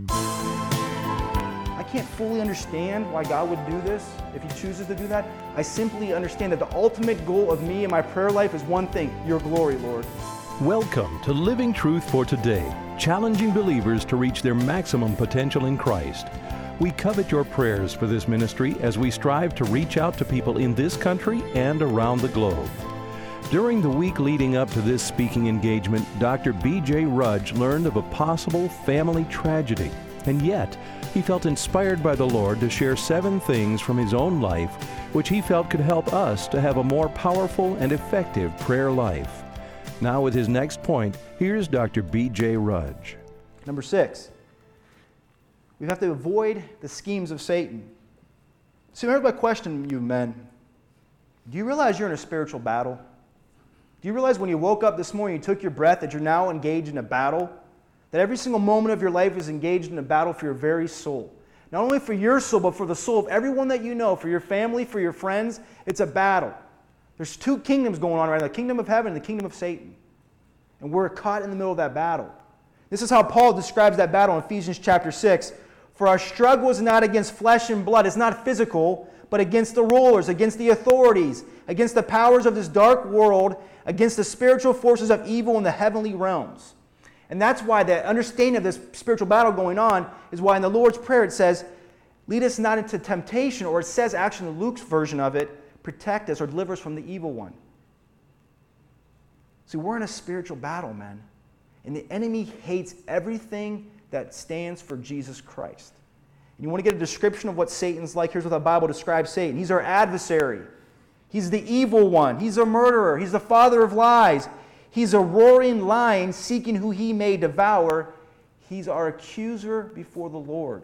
I can't fully understand why God would do this if He chooses to do that. I simply understand that the ultimate goal of me and my prayer life is one thing: your glory, Lord. Welcome to Living Truth for Today, challenging believers to reach their maximum potential in Christ. We covet your prayers for this ministry as we strive to reach out to people in this country and around the globe. During the week leading up to this speaking engagement, Dr. B.J. Rudge learned of a possible family tragedy, and yet he felt inspired by the Lord to share 7 things from his own life which he felt could help us to have a more powerful and effective prayer life. Now with his next point, here's Dr. B.J. Rudge. Number 6, we have to avoid the schemes of Satan. So here's my question to you men. Do you realize you're in a spiritual battle? Do you realize when you woke up this morning, you took your breath, that you're now engaged in a battle? That every single moment of your life is engaged in a battle for your very soul. Not only for your soul, but for the soul of everyone that you know, for your family, for your friends. It's a battle. There's 2 kingdoms going on right now, the kingdom of heaven and the kingdom of Satan. And we're caught in the middle of that battle. This is how Paul describes that battle in Ephesians chapter 6. For our struggle is not against flesh and blood. It's not physical, but against the rulers, against the authorities, against the powers of this dark world, against the spiritual forces of evil in the heavenly realms. And that's why the understanding of this spiritual battle going on is why in the Lord's Prayer it says, lead us not into temptation, or it says actually in Luke's version of it, protect us or deliver us from the evil one. See, we're in a spiritual battle, man. And the enemy hates everything that stands for Jesus Christ. And you want to get a description of what Satan's like? Here's what the Bible describes Satan. He's our adversary. He's the evil one. He's a murderer. He's the father of lies. He's a roaring lion seeking who he may devour. He's our accuser before the Lord.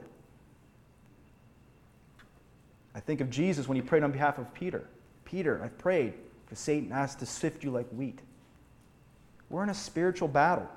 I think of Jesus when he prayed on behalf of Peter. Peter, I've prayed because Satan asked to sift you like wheat. We're in a spiritual battle.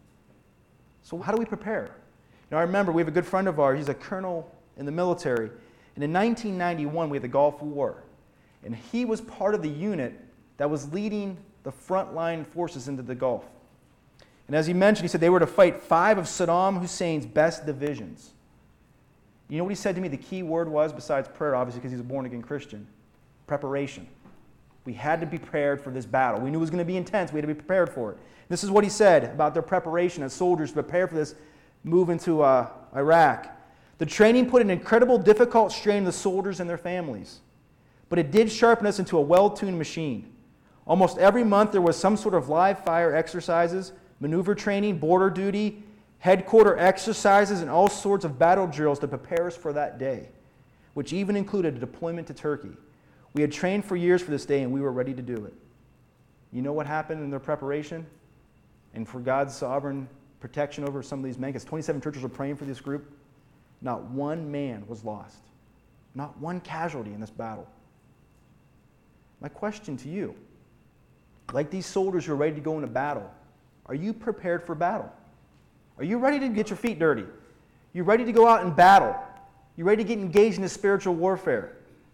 So how do we prepare? Now I remember we have a good friend of ours. He's a colonel in the military. And in 1991 we had the Gulf War. And he was part of the unit that was leading the frontline forces into the Gulf. And as he mentioned, he said they were to fight 5 of Saddam Hussein's best divisions. You know what he said to me? The key word was, besides prayer, obviously, because he's a born-again Christian, preparation. We had to be prepared for this battle. We knew it was going to be intense. We had to be prepared for it. This is what he said about their preparation as soldiers to prepare for this move into Iraq. The training put an incredible difficult strain on the soldiers and their families. But it did sharpen us into a well-tuned machine. Almost every month there was some sort of live fire exercises, maneuver training, border duty, headquarter exercises, and all sorts of battle drills to prepare us for that day, which even included a deployment to Turkey. We had trained for years for this day, and we were ready to do it. You know what happened in their preparation? And for God's sovereign protection over some of these men, because 27 churches were praying for this group, not one man was lost. Not one casualty in this battle. My question to you, like these soldiers who are ready to go into battle, are you prepared for battle? Are you ready to get your feet dirty? You ready to go out and battle? You ready to get engaged in this spiritual warfare?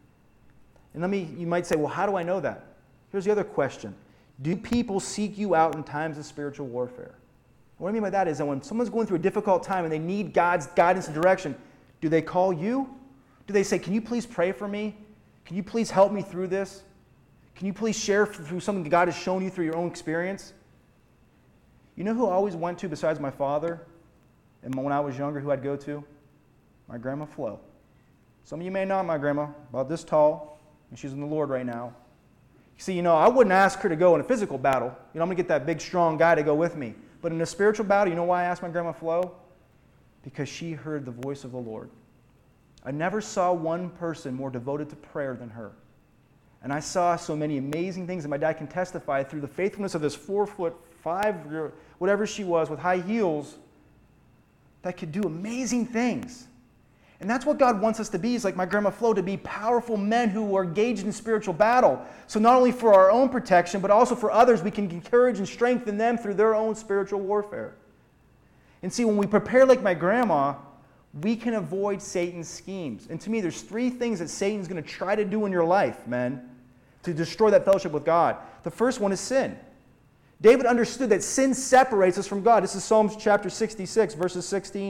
And you might say, well, how do I know that? Here's the other question. Do people seek you out in times of spiritual warfare? What I mean by that is that when someone's going through a difficult time and they need God's guidance and direction, do they call you? Do they say, can you please pray for me? Can you please help me through this? Can you please share through something God has shown you through your own experience? You know who I always went to besides my father? And when I was younger, who I'd go to? My Grandma Flo. Some of you may know my grandma, about this tall, and she's in the Lord right now. You see, I wouldn't ask her to go in a physical battle. I'm going to get that big, strong guy to go with me. But in a spiritual battle, you know why I asked my Grandma Flo? Because she heard the voice of the Lord. I never saw one person more devoted to prayer than her. And I saw so many amazing things that my dad can testify through the faithfulness of this 4'5", whatever she was, with high heels, that could do amazing things. And that's what God wants us to be, is like my Grandma Flo, to be powerful men who are engaged in spiritual battle. So not only for our own protection, but also for others, we can encourage and strengthen them through their own spiritual warfare. And see, when we prepare like my grandma, we can avoid Satan's schemes. And to me, there's 3 things that Satan's going to try to do in your life, men, to destroy that fellowship with God. The first one is sin. David understood that sin separates us from God. This is Psalms chapter 66, verses 16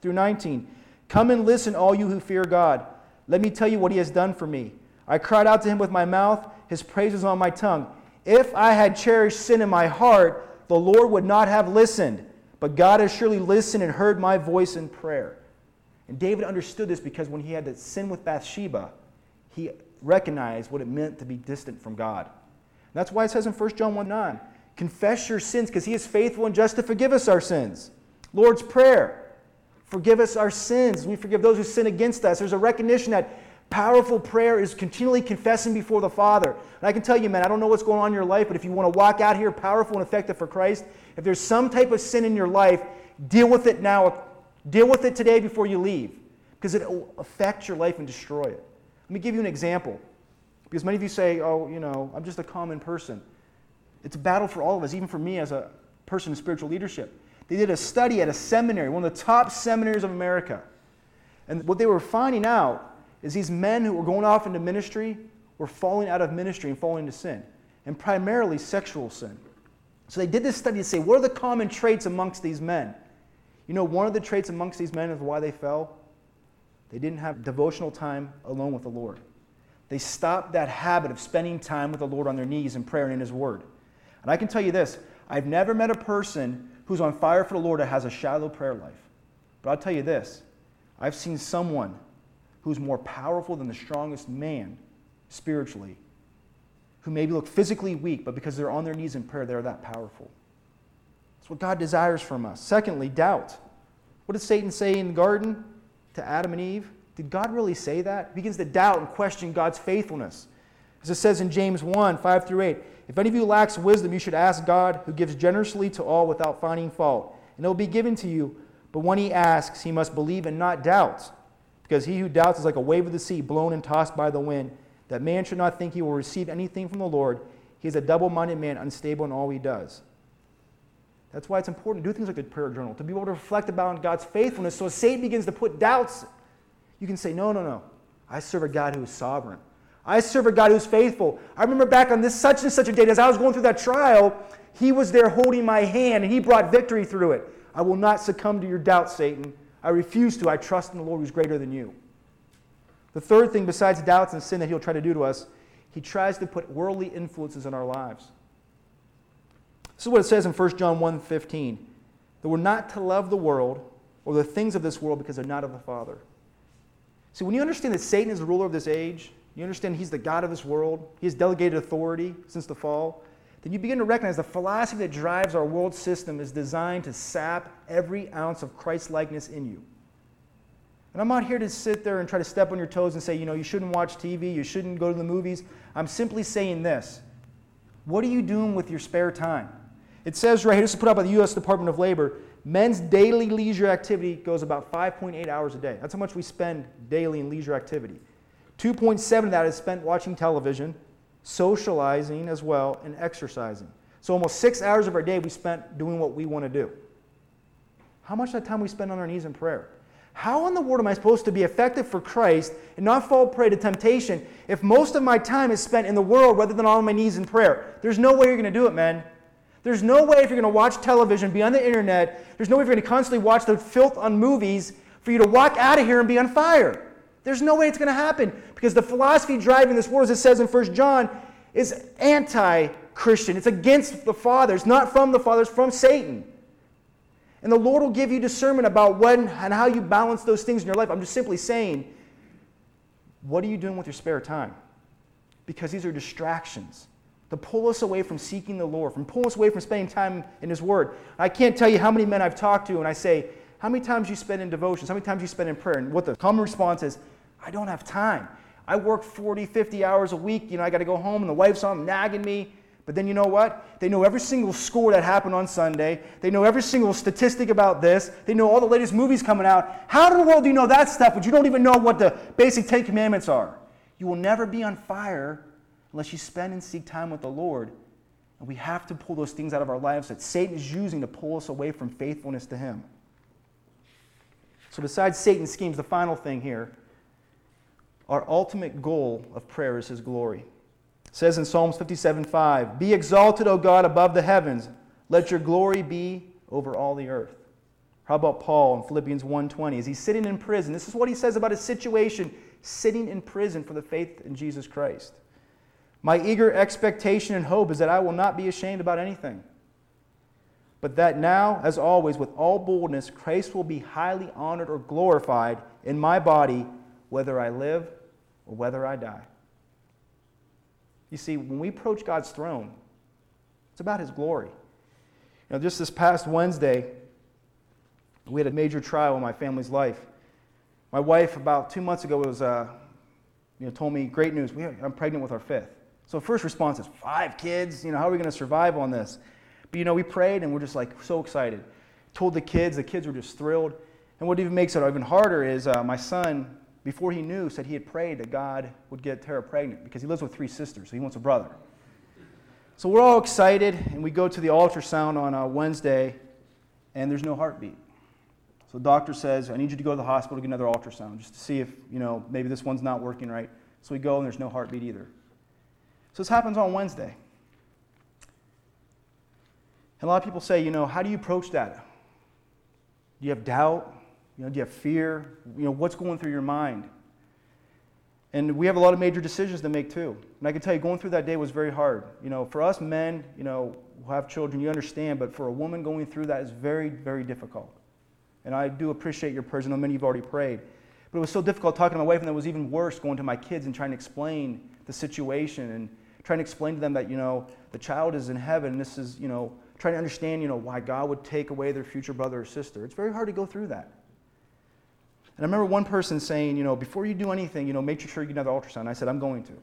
through 19. Come and listen, all you who fear God. Let me tell you what he has done for me. I cried out to him with my mouth. His praise is on my tongue. If I had cherished sin in my heart, the Lord would not have listened. But God has surely listened and heard my voice in prayer. And David understood this because when he had to sin with Bathsheba, he recognized what it meant to be distant from God. And that's why it says in 1 John 1:9, confess your sins because he is faithful and just to forgive us our sins. Lord's Prayer, forgive us our sins. We forgive those who sin against us. There's a recognition that powerful prayer is continually confessing before the Father. And I can tell you, man, I don't know what's going on in your life, but if you want to walk out here powerful and effective for Christ, if there's some type of sin in your life, deal with it now. Deal with it today before you leave, because it will affect your life and destroy it. Let me give you an example, because many of you say, oh, I'm just a common person. It's a battle for all of us, even for me as a person in spiritual leadership. They did a study at a seminary, one of the top seminaries of America. And what they were finding out is these men who were going off into ministry were falling out of ministry and falling into sin, and primarily sexual sin. So they did this study to say, what are the common traits amongst these men? One of the traits amongst these men is why they fell. They didn't have devotional time alone with the Lord. They stopped that habit of spending time with the Lord on their knees in prayer and in His Word. And I can tell you this, I've never met a person who's on fire for the Lord that has a shallow prayer life. But I'll tell you this, I've seen someone who's more powerful than the strongest man spiritually, who maybe look physically weak, but because they're on their knees in prayer, they're that powerful. That's what God desires from us. Secondly, doubt. What did Satan say in the garden to Adam and Eve? Did God really say that? He begins to doubt and question God's faithfulness. As it says in James 1, 5 through 8, if any of you lacks wisdom, you should ask God, who gives generously to all without finding fault, and it will be given to you. But when he asks, he must believe and not doubt, because he who doubts is like a wave of the sea, blown and tossed by the wind. That man should not think he will receive anything from the Lord. He is a double-minded man, unstable in all he does. That's why it's important to do things like the prayer journal, to be able to reflect about God's faithfulness. So as Satan begins to put doubts, you can say, no. I serve a God who is sovereign. I serve a God who is faithful. I remember back on this such and such a date, as I was going through that trial, he was there holding my hand, and he brought victory through it. I will not succumb to your doubts, Satan. I refuse to. I trust in the Lord who's greater than you. The third thing, besides doubts and sin that he'll try to do to us, he tries to put worldly influences in our lives. This is what it says in 1 John 1:15, that we're not to love the world or the things of this world because they're not of the Father. See, when you understand that Satan is the ruler of this age, you understand he's the God of this world, he has delegated authority since the fall, then you begin to recognize the philosophy that drives our world system is designed to sap every ounce of Christ-likeness in you. And I'm not here to sit there and try to step on your toes and say, you shouldn't watch TV, you shouldn't go to the movies. I'm simply saying this. What are you doing with your spare time? It says right here, this is put up by the U.S. Department of Labor, men's daily leisure activity goes about 5.8 hours a day. That's how much we spend daily in leisure activity. 2.7 of that is spent watching television, socializing as well, and exercising. So almost 6 hours of our day we spent doing what we want to do. How much of that time we spend on our knees in prayer? How in the world am I supposed to be effective for Christ and not fall prey to temptation if most of my time is spent in the world rather than on my knees in prayer? There's no way you're going to do it, man. There's no way if you're going to watch television, be on the internet, there's no way if you're going to constantly watch the filth on movies for you to walk out of here and be on fire. There's no way it's going to happen because the philosophy driving this world, as it says in 1 John, is anti-Christian. It's against the Father. It's not from the Father. It's from Satan. And the Lord will give you discernment about when and how you balance those things in your life. I'm just simply saying, what are you doing with your spare time? Because these are distractions to pull us away from seeking the Lord, from pulling us away from spending time in His Word. I can't tell you how many men I've talked to and I say, how many times you spend in devotions? How many times you spend in prayer? And what the common response is, I don't have time. I work 40, 50 hours a week. I got to go home and the wife's on nagging me. But then you know what? They know every single score that happened on Sunday. They know every single statistic about this. They know all the latest movies coming out. How in the world do you know that stuff, but you don't even know what the basic 10 Commandments are? You will never be on fire unless you spend and seek time with the Lord. And we have to pull those things out of our lives that Satan is using to pull us away from faithfulness to Him. So besides Satan's schemes, the final thing here, our ultimate goal of prayer is His glory. It says in Psalms 57:5, be exalted, O God, above the heavens. Let your glory be over all the earth. How about Paul in Philippians 1:20? As he's sitting in prison, this is what he says about his situation, sitting in prison for the faith in Jesus Christ. My eager expectation and hope is that I will not be ashamed about anything, but that now, as always, with all boldness, Christ will be highly honored or glorified in my body, whether I live or whether I die. You see, when we approach God's throne, it's about His glory. Just this past Wednesday, we had a major trial in my family's life. My wife, about 2 months ago, told me, great news, I'm pregnant with our fifth. So first response is, 5 kids? How are we going to survive on this? But we prayed and we're just so excited. Told the kids were just thrilled. And what even makes it even harder is my son, before he knew, said he had prayed that God would get Tara pregnant because he lives with 3 sisters, so he wants a brother. So we're all excited, and we go to the ultrasound on Wednesday, and there's no heartbeat. So the doctor says, I need you to go to the hospital to get another ultrasound just to see if, maybe this one's not working right. So we go, and there's no heartbeat either. So this happens on Wednesday. And a lot of people say, how do you approach that? Do you have doubt? Do you have fear? What's going through your mind? And we have a lot of major decisions to make too. And I can tell you, going through that day was very hard. For us men, who have children, you understand, but for a woman going through that is very, very difficult. And I do appreciate your prayers. I know many of you have already prayed. But it was so difficult talking to my wife, and it was even worse going to my kids and trying to explain the situation and trying to explain to them that, the child is in heaven, and this is, trying to understand, why God would take away their future brother or sister. It's very hard to go through that. And I remember one person saying, before you do anything, make sure you get another ultrasound. And I said, I'm going to,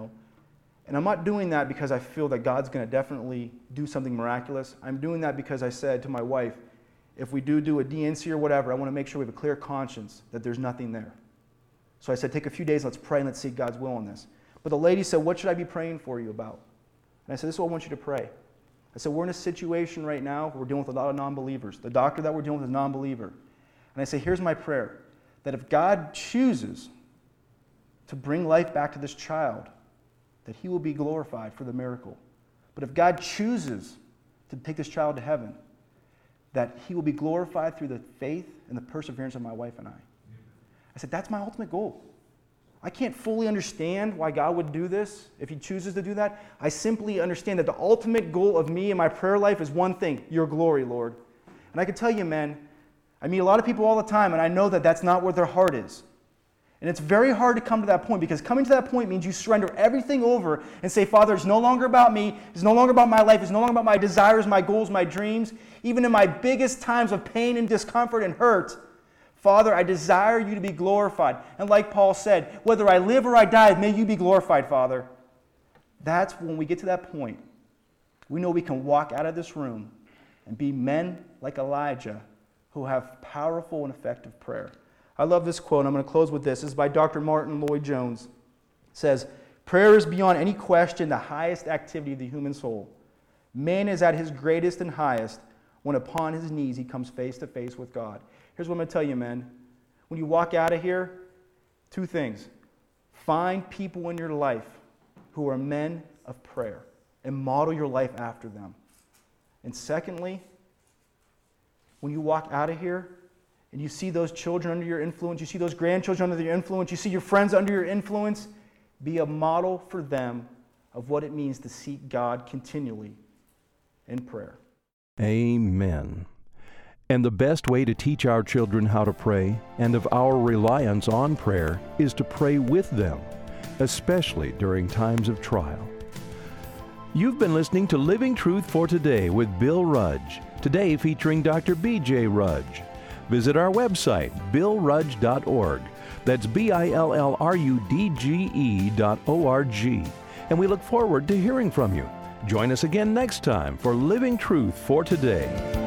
And I'm not doing that because I feel that God's going to definitely do something miraculous. I'm doing that because I said to my wife, if we do a DNC or whatever, I want to make sure we have a clear conscience that there's nothing there. So I said, take a few days, let's pray, and let's seek God's will on this. But the lady said, what should I be praying for you about? And I said, this is what I want you to pray. I said, we're in a situation right now where we're dealing with a lot of non-believers. The doctor that we're dealing with is a non-believer. And I say, here's my prayer, that if God chooses to bring life back to this child, that He will be glorified for the miracle. But if God chooses to take this child to heaven, that He will be glorified through the faith and the perseverance of my wife and I. I said, that's my ultimate goal. I can't fully understand why God would do this if He chooses to do that. I simply understand that the ultimate goal of me and my prayer life is one thing, your glory, Lord. And I can tell you, man, I meet a lot of people all the time, and I know that that's not where their heart is. And it's very hard to come to that point, because coming to that point means you surrender everything over and say, Father, it's no longer about me, it's no longer about my life, it's no longer about my desires, my goals, my dreams. Even in my biggest times of pain and discomfort and hurt, Father, I desire you to be glorified. And like Paul said, whether I live or I die, may you be glorified, Father. That's when we get to that point, we know we can walk out of this room and be men like Elijah who have powerful and effective prayer. I love this quote, and I'm going to close with this. This is by Dr. Martin Lloyd-Jones. It says, prayer is beyond any question the highest activity of the human soul. Man is at his greatest and highest when upon his knees he comes face to face with God. Here's what I'm going to tell you, men. When you walk out of here, 2 things. Find people in your life who are men of prayer and model your life after them. And secondly, when you walk out of here and you see those children under your influence, you see those grandchildren under your influence, you see your friends under your influence, be a model for them of what it means to seek God continually in prayer. Amen. And the best way to teach our children how to pray and of our reliance on prayer is to pray with them, especially during times of trial. You've been listening to Living Truth for Today with Bill Rudge, today featuring Dr. B.J. Rudge. Visit our website, billrudge.org. That's BILLRUDGE.org. And we look forward to hearing from you. Join us again next time for Living Truth for Today.